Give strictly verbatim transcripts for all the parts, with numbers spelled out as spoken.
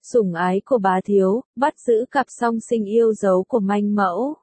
Sủng ái của bá thiếu, bắt giữ cặp song sinh yêu dấu của manh mẫu.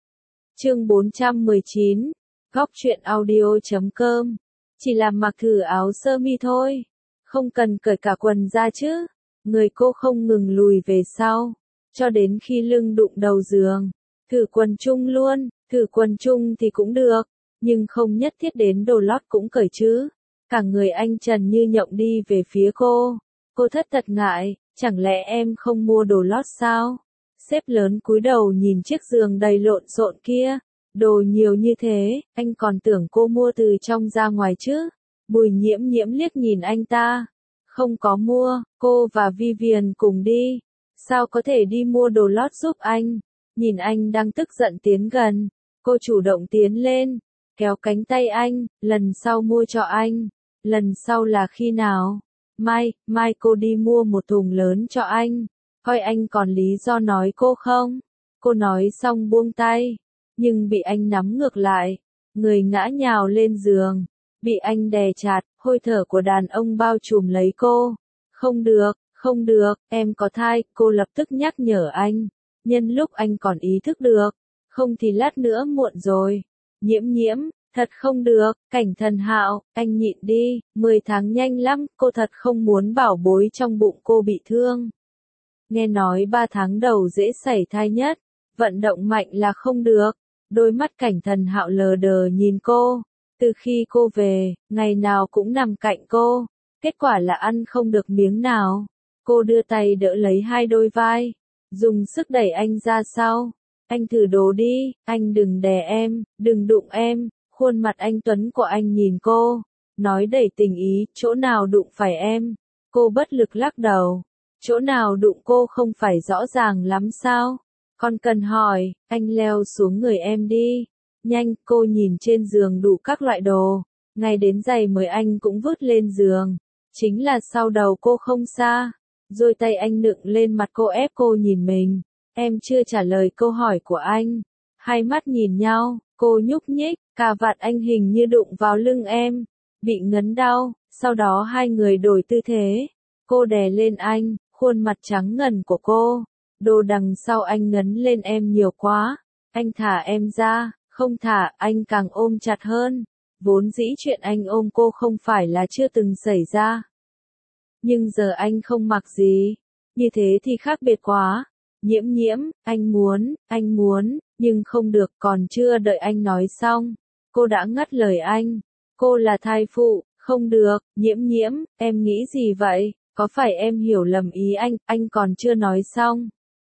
Chương bốn trăm mười chín, góc truyện audio chấm com. Chỉ là mặc thử áo sơ mi thôi, không cần cởi cả quần ra chứ. Người cô không ngừng lùi về sau, cho đến khi lưng đụng đầu giường. Thử quần chung luôn, thử quần chung thì cũng được, nhưng không nhất thiết đến đồ lót cũng cởi chứ. Cả người anh trần như nhộng đi về phía cô. Cô thất thật ngại, chẳng lẽ em không mua đồ lót sao? Sếp lớn cúi đầu nhìn chiếc giường đầy lộn xộn kia. Đồ nhiều như thế, anh còn tưởng cô mua từ trong ra ngoài chứ. Bùi nhiễm nhiễm liếc nhìn anh ta. Không có mua, cô và Vivian cùng đi. Sao có thể đi mua đồ lót giúp anh? Nhìn anh đang tức giận tiến gần, cô chủ động tiến lên, kéo cánh tay anh, lần sau mua cho anh. Lần sau là khi nào? Mai, mai cô đi mua một thùng lớn cho anh. Coi anh còn lý do nói cô không? Cô nói xong buông tay, nhưng bị anh nắm ngược lại, người ngã nhào lên giường, bị anh đè chặt, hơi thở của đàn ông bao trùm lấy cô. Không được, không được, em có thai, cô lập tức nhắc nhở anh, nhân lúc anh còn ý thức được, không thì lát nữa muộn rồi. Nhiễm nhiễm, thật không được, Cảnh Thần Hạo, anh nhịn đi, mười tháng nhanh lắm, cô thật không muốn bảo bối trong bụng cô bị thương. Nghe nói ba tháng đầu dễ xảy thai nhất, vận động mạnh là không được. Đôi mắt Cảnh Thần Hạo lờ đờ nhìn cô, từ khi cô về, ngày nào cũng nằm cạnh cô, kết quả là ăn không được miếng nào. Cô đưa tay đỡ lấy hai đôi vai, dùng sức đẩy anh ra sau. Anh thử đồ đi, anh đừng đè em, đừng đụng em. Khuôn mặt anh tuấn của anh nhìn cô, nói đầy tình ý, chỗ nào đụng phải em? Cô bất lực lắc đầu, chỗ nào đụng cô không phải rõ ràng lắm sao? Còn cần hỏi, anh leo xuống người em đi. Nhanh, cô nhìn trên giường đủ các loại đồ, ngay đến giày mới anh cũng vứt lên giường. Chính là sau đầu cô không xa, rồi tay anh nựng lên mặt cô ép cô nhìn mình. Em chưa trả lời câu hỏi của anh. Hai mắt nhìn nhau, cô nhúc nhích, cà vạt anh hình như đụng vào lưng em, bị ngấn đau, sau đó hai người đổi tư thế. Cô đè lên anh, khuôn mặt trắng ngần của cô. Đồ đằng sau anh ngấn lên em nhiều quá, anh thả em ra, không thả, anh càng ôm chặt hơn. Vốn dĩ chuyện anh ôm cô không phải là chưa từng xảy ra. Nhưng giờ anh không mặc gì, như thế thì khác biệt quá. Nhiễm nhiễm, anh muốn, anh muốn, nhưng không được, còn chưa đợi anh nói xong. Cô đã ngắt lời anh, cô là thai phụ, không được. Nhiễm nhiễm, em nghĩ gì vậy? Có phải em hiểu lầm ý anh, anh còn chưa nói xong.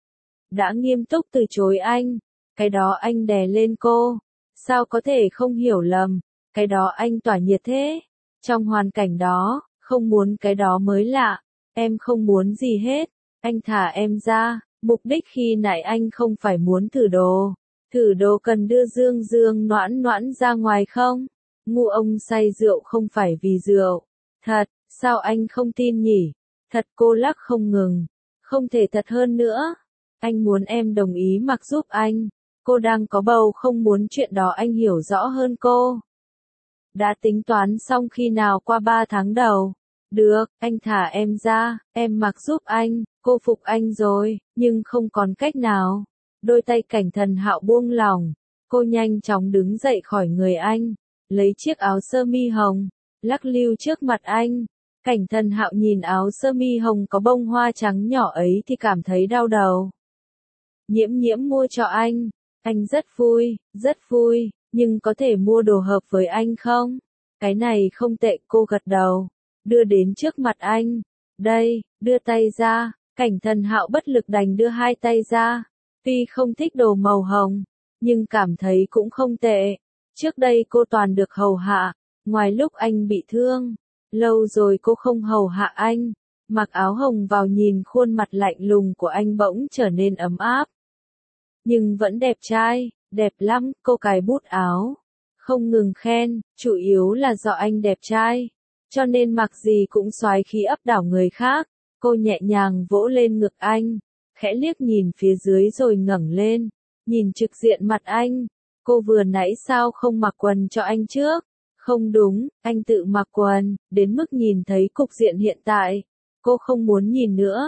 Đã nghiêm túc từ chối anh, cái đó anh đè lên cô, sao có thể không hiểu lầm, cái đó anh tỏa nhiệt thế. Trong hoàn cảnh đó, không muốn cái đó mới lạ, em không muốn gì hết, anh thả em ra, mục đích khi nãy anh không phải muốn thử đồ, thử đồ cần đưa dương dương noãn noãn ra ngoài không? Ngu ông say rượu không phải vì rượu, thật, sao anh không tin nhỉ? Thật, cô lắc không ngừng, không thể thật hơn nữa. Anh muốn em đồng ý mặc giúp anh. Cô đang có bầu, không muốn chuyện đó anh hiểu rõ hơn cô. Đã tính toán xong khi nào qua ba tháng đầu. Được, anh thả em ra, em mặc giúp anh. Cô phục anh rồi, nhưng không còn cách nào. Đôi tay Cảnh Thần Hạo buông lỏng. Cô nhanh chóng đứng dậy khỏi người anh, lấy chiếc áo sơ mi hồng, lắc lư trước mặt anh. Cảnh Thần Hạo nhìn áo sơ mi hồng có bông hoa trắng nhỏ ấy thì cảm thấy đau đầu. Nhiễm nhiễm mua cho anh, anh rất vui, rất vui, nhưng có thể mua đồ hợp với anh không? Cái này không tệ, cô gật đầu, đưa đến trước mặt anh. Đây, đưa tay ra. Cảnh Thần Hạo bất lực đành đưa hai tay ra. Tuy không thích đồ màu hồng, nhưng cảm thấy cũng không tệ. Trước đây cô toàn được hầu hạ, ngoài lúc anh bị thương. Lâu rồi cô không hầu hạ anh. Mặc áo hồng vào nhìn khuôn mặt lạnh lùng của anh bỗng trở nên ấm áp. Nhưng vẫn đẹp trai, đẹp lắm, cô cài bút áo. Không ngừng khen, chủ yếu là do anh đẹp trai. Cho nên mặc gì cũng soái khí áp đảo người khác. Cô nhẹ nhàng vỗ lên ngực anh, khẽ liếc nhìn phía dưới rồi ngẩng lên, nhìn trực diện mặt anh. Cô vừa nãy sao không mặc quần cho anh trước? Không đúng, anh tự mặc quần, đến mức nhìn thấy cục diện hiện tại. Cô không muốn nhìn nữa.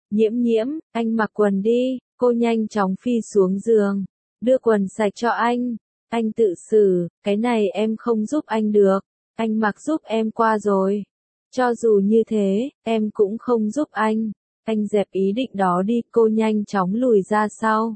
Nhiễm nhiễm, anh mặc quần đi, cô nhanh chóng phi xuống giường, đưa quần sạch cho anh. Anh tự xử, cái này em không giúp anh được, anh mặc giúp em qua rồi. Cho dù như thế, em cũng không giúp anh. Anh dẹp ý định đó đi, cô nhanh chóng lùi ra sau.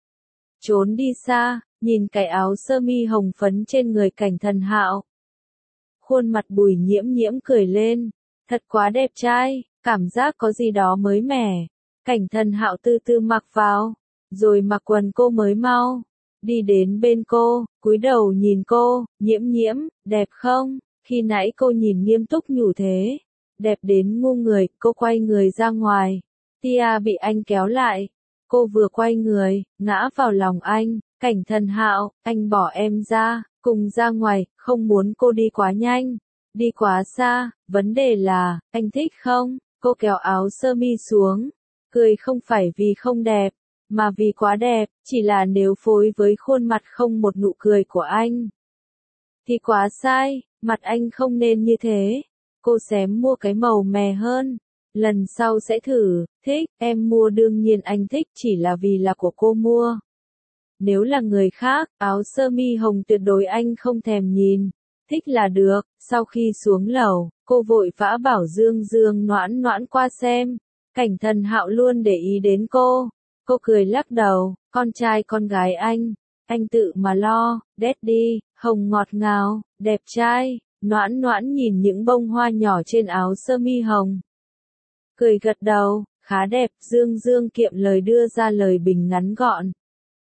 Trốn đi xa, nhìn cái áo sơ mi hồng phấn trên người Cảnh Thần Hạo. Khuôn mặt Bùi Nhiễm Nhiễm cười lên, thật quá đẹp trai, cảm giác có gì đó mới mẻ. Cảnh Thần Hạo từ từ mặc vào, rồi mặc quần cô mới mau. Đi đến bên cô, cúi đầu nhìn cô, Nhiễm Nhiễm, đẹp không? Khi nãy cô nhìn nghiêm túc nhủ thế. Đẹp đến ngu người, cô quay người ra ngoài. Tia bị anh kéo lại. Cô vừa quay người, ngã vào lòng anh. Cảnh Thần Hạo, anh bỏ em ra, cùng ra ngoài, không muốn cô đi quá nhanh. Đi quá xa, vấn đề là, anh thích không? Cô kéo áo sơ mi xuống. Cười không phải vì không đẹp, mà vì quá đẹp, chỉ là nếu phối với khuôn mặt không một nụ cười của anh. Thì quá sai, mặt anh không nên như thế. Cô xém mua cái màu mè hơn. Lần sau sẽ thử, thích, em mua đương nhiên anh thích chỉ là vì là của cô mua. Nếu là người khác, áo sơ mi hồng tuyệt đối anh không thèm nhìn. Thích là được, sau khi xuống lầu, cô vội vã bảo Dương Dương Noãn Noãn qua xem. Cảnh Thần Hạo luôn để ý đến cô. Cô cười lắc đầu, con trai con gái anh, anh tự mà lo, Daddy, hồng ngọt ngào, đẹp trai. Noãn Noãn nhìn những bông hoa nhỏ trên áo sơ mi hồng. Cười gật đầu, khá đẹp, Dương Dương kiệm lời đưa ra lời bình ngắn gọn.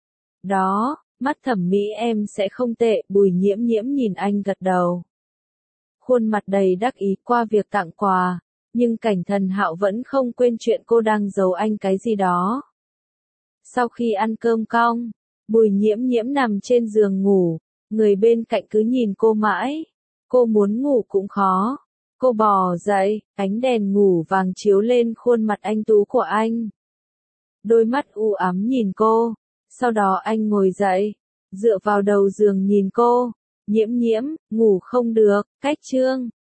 Đó, mắt thẩm mỹ em sẽ không tệ, Bùi Nhiễm Nhiễm nhìn anh gật đầu. Khuôn mặt đầy đắc ý qua việc tặng quà, nhưng Cảnh Thần Hạo vẫn không quên chuyện cô đang giấu anh cái gì đó. Sau khi ăn cơm cong, Bùi Nhiễm Nhiễm nằm trên giường ngủ, người bên cạnh cứ nhìn cô mãi. Cô muốn ngủ cũng khó. Cô bò dậy, ánh đèn ngủ vàng chiếu lên khuôn mặt anh tú của anh. Đôi mắt u ám nhìn cô, sau đó anh ngồi dậy, dựa vào đầu giường nhìn cô. Nhiễm Nhiễm, ngủ không được, cách chương.